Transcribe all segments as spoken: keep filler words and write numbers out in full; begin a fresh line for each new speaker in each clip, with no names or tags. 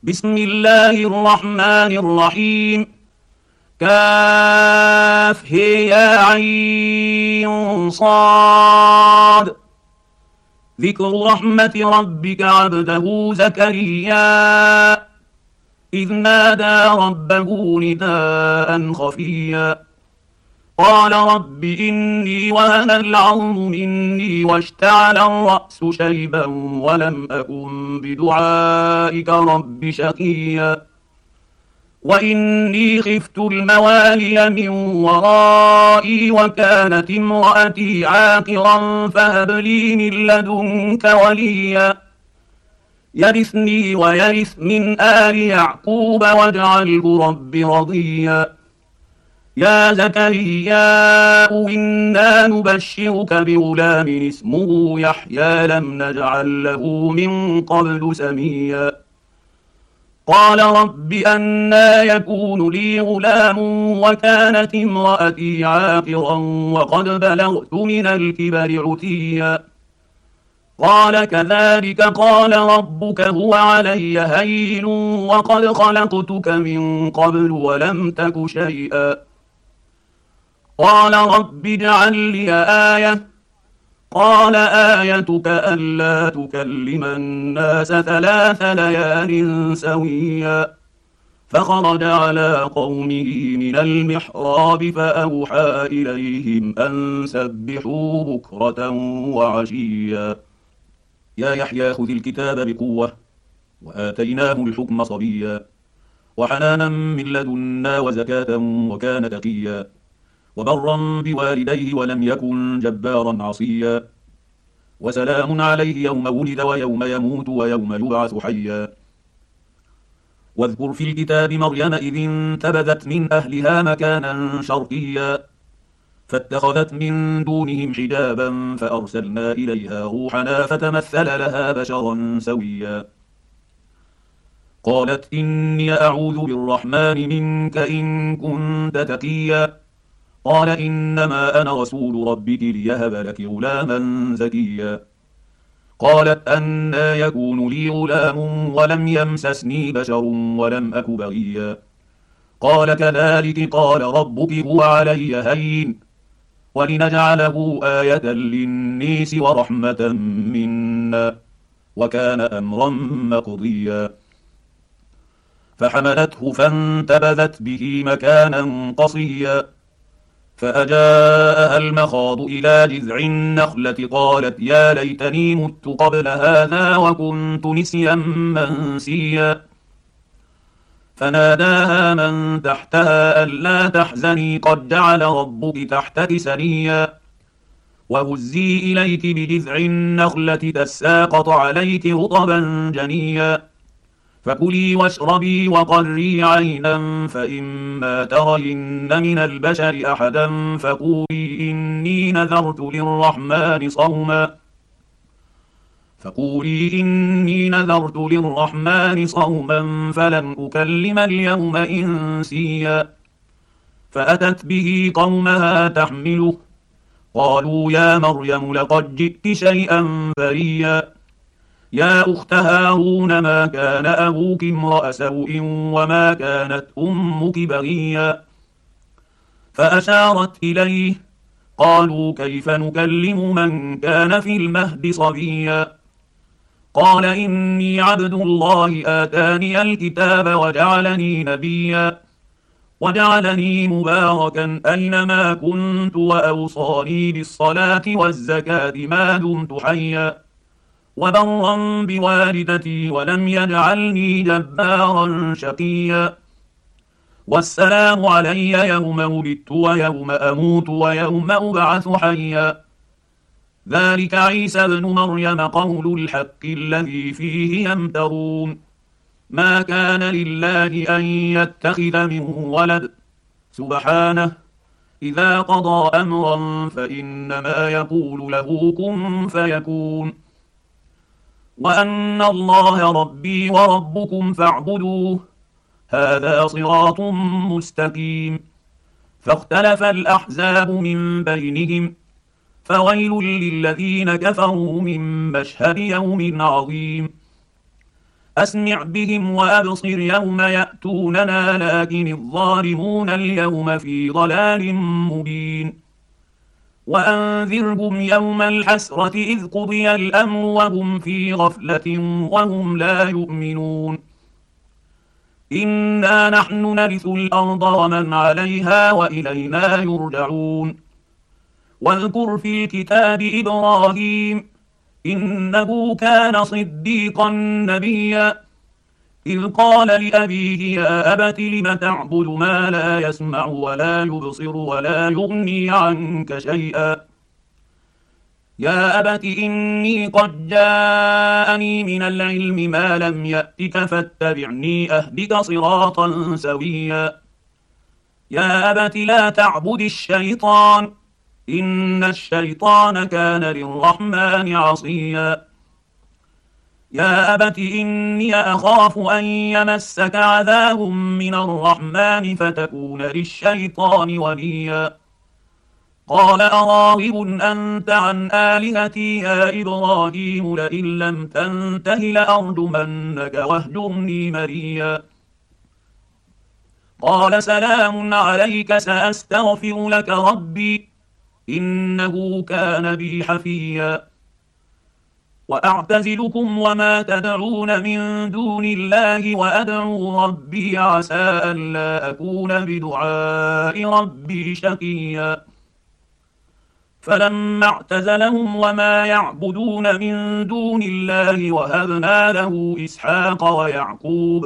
بسم الله الرحمن الرحيم. كاف هي يا عين صاد. ذكر رحمة ربك عبده زكريا إذ نادى ربه نداء خفيا قال رب إني وهن العظم مني واشتعل الرأس شيبا ولم أكن بدعائك رب شقيا وإني خفت الموالي من ورائي وكانت امرأتي عاقرا فهب لي من لدنك وليا يرثني ويرث من آل يعقوب واجعله رب رضيا يا زكريا إنا نبشرك بغلام اسمه يحيى لم نجعل له من قبل سميا قال رب أنى يكون لي غلام وكانت امرأتي عاقرا وقد بلغت من الكبر عتيا قال كذلك قال ربك هو علي هين وقد خلقتك من قبل ولم تك شيئا قال رب اجعل لي آية قال آيتك ألا تكلم الناس ثلاث ليال سويا فخرج على قومه من المحراب فأوحى إليهم أن سبحوا بكرة وعشيا يا يحيى خذ الكتاب بقوة وآتيناه الحكم صبيا وحنانا من لدنا وزكاة وكان تقيا وبرا بوالديه ولم يكن جبارا عصيا وسلام عليه يوم ولد ويوم يموت ويوم يبعث حيا واذكر في الكتاب مريم إذ انتبذت من أهلها مكانا شرقيا فاتخذت من دونهم حجابا فأرسلنا إليها روحنا فتمثل لها بشرا سويا قالت إني أعوذ بالرحمن منك إن كنت تقيا قال إنما أنا رسول ربك ليهب لك غلاما زكيا قالت أنى يكون لي غلام ولم يمسسني بشر ولم أك بغيا قال كذلك قال ربك هو علي هين ولنجعله آية للنيس ورحمة منا وكان أمرا مقضيا فحملته فانتبذت به مكانا قصيا فأجاءها المخاض إلى جذع النخلة قالت يا ليتني مت قبل هذا وكنت نسيا منسيا فناداها من تحتها ألا تحزني قد جعل ربك تحتك سريا وهزي إليك بجذع النخلة تساقط عليك رطبا جنيا فكلي واشربي وقري عينا فإما ترين من البشر أحدا فقولي إني نذرت للرحمن صوما فقولي إني نذرت للرحمن صوما فلن أكلم اليوم إنسيا فأتت به قومها تحمله قالوا يا مريم لقد جئت شيئا فريا يا أخت هارون ما كان أبوك امرأ سوء وما كانت أمك بغيا فأشارت إليه قالوا كيف نكلم من كان في المهد صبيا قال إني عبد الله آتاني الكتاب وجعلني نبيا وجعلني مباركا أينما كنت وأوصاني بالصلاة والزكاة ما دمت حيا وبرا بوالدتي ولم يجعلني جبارا شقيا والسلام علي يوم ولدت ويوم أموت ويوم أبعث حيا ذلك عيسى ابن مريم قول الحق الذي فيه يمترون ما كان لله أن يتخذ من ولد سبحانه إذا قضى أمرا فإنما يقول له كن فيكون وأن الله ربي وربكم فاعبدوه هذا صراط مستقيم فاختلف الأحزاب من بينهم فويل للذين كفروا من مشهد يوم عظيم أسمع بهم وأبصر يوم يأتوننا لكن الظالمون اليوم في ضلال مبين وأنذرهم يوم الحسرة إذ قضي الأمر وهم في غفلة وهم لا يؤمنون إنا نحن نرث الأرض ومن عليها وإلينا يرجعون واذكر في الكتاب إبراهيم إنه كان صديقا نبيا إذ قال لأبيه يا أبت لم تعبد ما لا يسمع ولا يبصر ولا يغني عنك شيئا يا أبت إني قد جاءني من العلم ما لم يأتك فاتبعني أهدك صراطا سويا يا أبت لا تعبد الشيطان إن الشيطان كان للرحمن عصيا يا أبت إني أخاف أن يمسك عذاب من الرحمن فتكون للشيطان وليا قال أراغب أنت عن آلهتي يا إبراهيم لئن لم تنته لأرجمنك واهجرني مليا قال سلام عليك سأستغفر لك ربي إنه كان بي حفيا وأعتزلكم وما تدعون من دون الله وأدعو ربي عسى ألا أكون بدعاء ربي شقيا فلما اعتزلهم وما يعبدون من دون الله وهبنا له إسحاق ويعقوب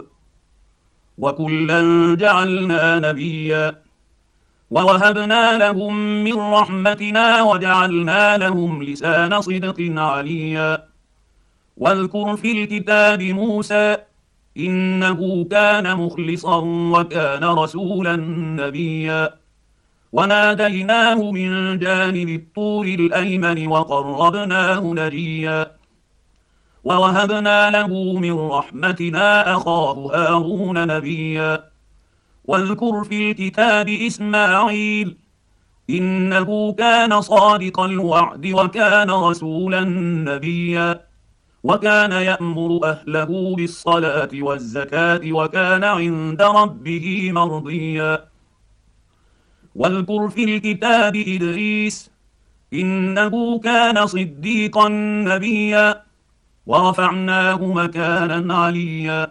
وكلا جعلنا نبيا ووهبنا لهم من رحمتنا وجعلنا لهم لسان صدق عليا واذكر في الكتاب موسى إنه كان مخلصا وكان رسولا نبيا وناديناه من جانب الطور الأيمن وقربناه نجيا ووهبنا له من رحمتنا أخاه هارون نبيا واذكر في الكتاب إسماعيل إنه كان صادق الوعد وكان رسولا نبيا وكان يأمر أهله بالصلاة والزكاة وكان عند ربه مرضيا واذكر في الكتاب إدريس إنه كان صديقا نبيا ورفعناه مكانا عليا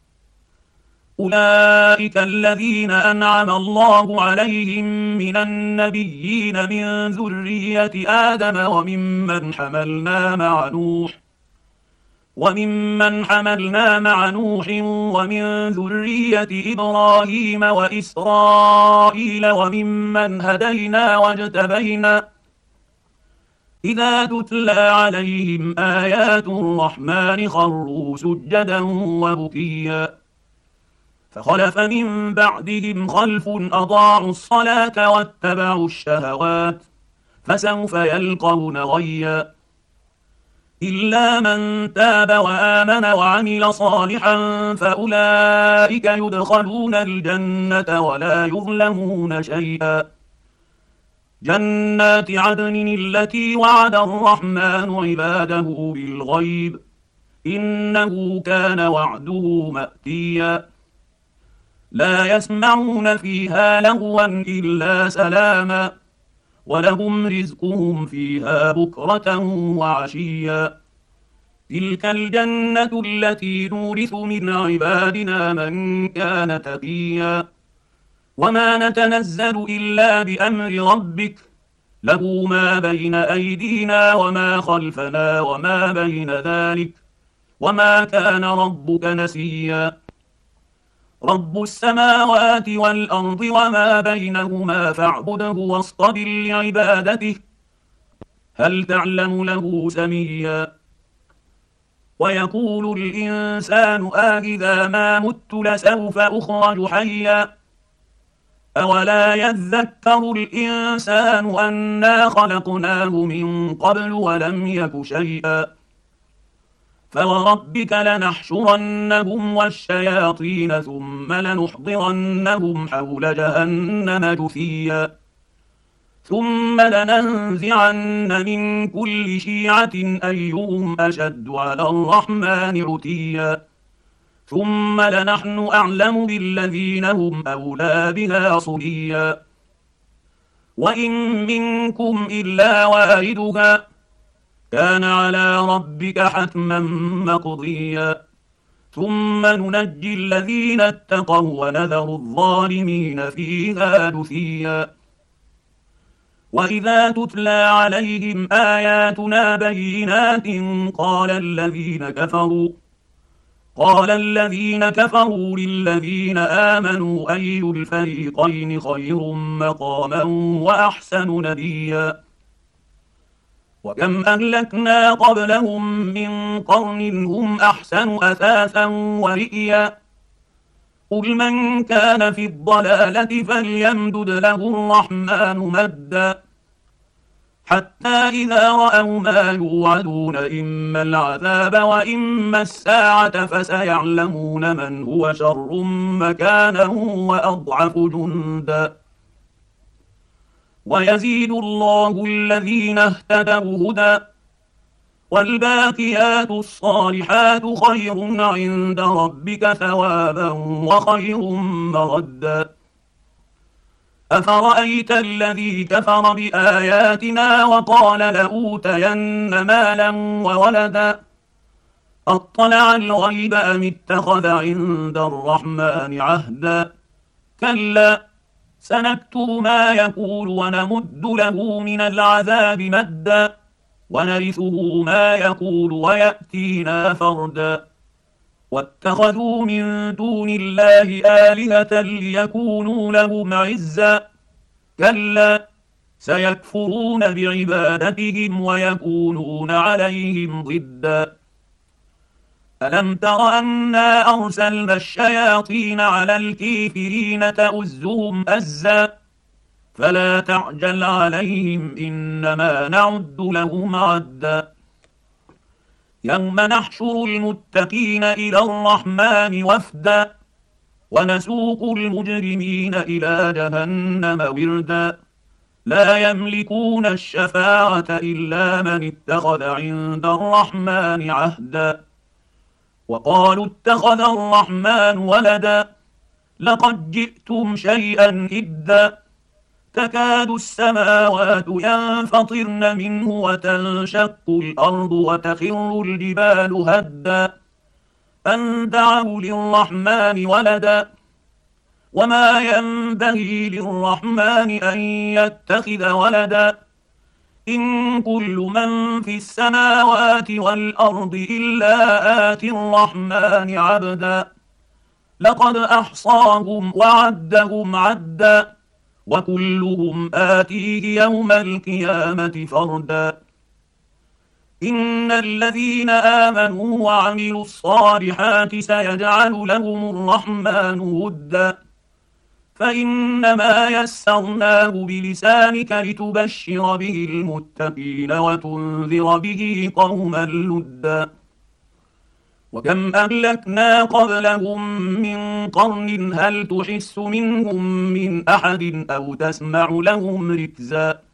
أولئك الذين أنعم الله عليهم من النبيين من ذرية آدم وممن حملنا مع نوح وممن حملنا مع نوح ومن ذرية إبراهيم وإسرائيل وممن هدينا واجتبينا إذا تتلى عليهم آيات الرحمن خروا سجدا وبكيا فخلف من بعدهم خلف أضاعوا الصلاة واتبعوا الشهوات فسوف يلقون غيا إلا من تاب وآمن وعمل صالحا فأولئك يدخلون الجنة ولا يظلمون شيئا جنات عدن التي وعد الرحمن عباده بالغيب إنه كان وعده مأتيا لا يسمعون فيها لغوا إلا سلاما ولهم رزقهم فيها بكرة وعشيا تلك الجنة التي نورث من عبادنا من كان تقيا وما نتنزل إلا بأمر ربك له ما بين أيدينا وما خلفنا وما بين ذلك وما كان ربك نسيا رب السماوات والأرض وما بينهما فاعبده واصطبر لعبادته هل تعلم له سميا ويقول الإنسان آئذا ما مت لسوف أخرج حيا أولا يذكر الإنسان أنا خلقناه من قبل ولم يك شيئا فوربك لنحشرنهم والشياطين ثم لنحضرنهم حول جهنم جثيا ثم لننزعن من كل شيعة أيهم أشد على الرحمن عتيا ثم لنحن أعلم بالذين هم أولى بها صليا وإن منكم إلا واردها كان على ربك حتما مقضيا ثم ننجي الذين اتقوا ونذر الظالمين فيها جثيا وإذا تتلى عليهم آياتنا بينات قال الذين كفروا قال الذين كفروا للذين آمنوا أي الفريقين خير مقاما وأحسن نديا وكم أهلكنا قبلهم من قرن هم أحسن أثاثا ورئيا قل من كان في الضلالة فليمدد له الرحمن مدا حتى إذا رأوا ما يوعدون إما العذاب وإما الساعة فسيعلمون من هو شر مكانا وأضعف جندا ويزيد الله الذين اهتدوا هدى والباقيات الصالحات خير عند ربك ثوابا وخير مردا أفرأيت الذي كفر بآياتنا وقال لأوتين مالا وولدا أطلع الغيب أم اتخذ عند الرحمن عهدا كلا سنكتب ما يقول ونمد له من العذاب مدا ونرثه ما يقول ويأتينا فردا واتخذوا من دون الله آلهة ليكونوا لهم عزا كلا سيكفرون بعبادتهم ويكونون عليهم ضدا ألم تر أنا أرسلنا الشياطين على الكافرين تؤزهم أزا فلا تعجل عليهم إنما نعد لهم عدا يوم نحشر المتقين إلى الرحمن وفدا ونسوق المجرمين إلى جهنم وردا لا يملكون الشفاعة إلا من اتخذ عند الرحمن عهدا وقالوا اتخذ الرحمن ولدا لقد جئتم شيئا إدا تكاد السماوات ينفطرن منه وتنشق الأرض وتخر الجبال هدا أن دعوا للرحمن ولدا وما ينبغي للرحمن أن يتخذ ولدا إن كل من في السماوات والأرض إلا آتي الرحمن عبدا لقد أحصاهم وعدهم عدا وكلهم آتيه يوم القيامة فردا إن الذين آمنوا وعملوا الصالحات سيجعل لهم الرحمن ودا فإنما يسرناه بلسانك لتبشر به المتقين وتنذر به قوما لدا وكم أهلكنا قبلهم من قرن هل تحس منهم من أحد أو تسمع لهم ركزا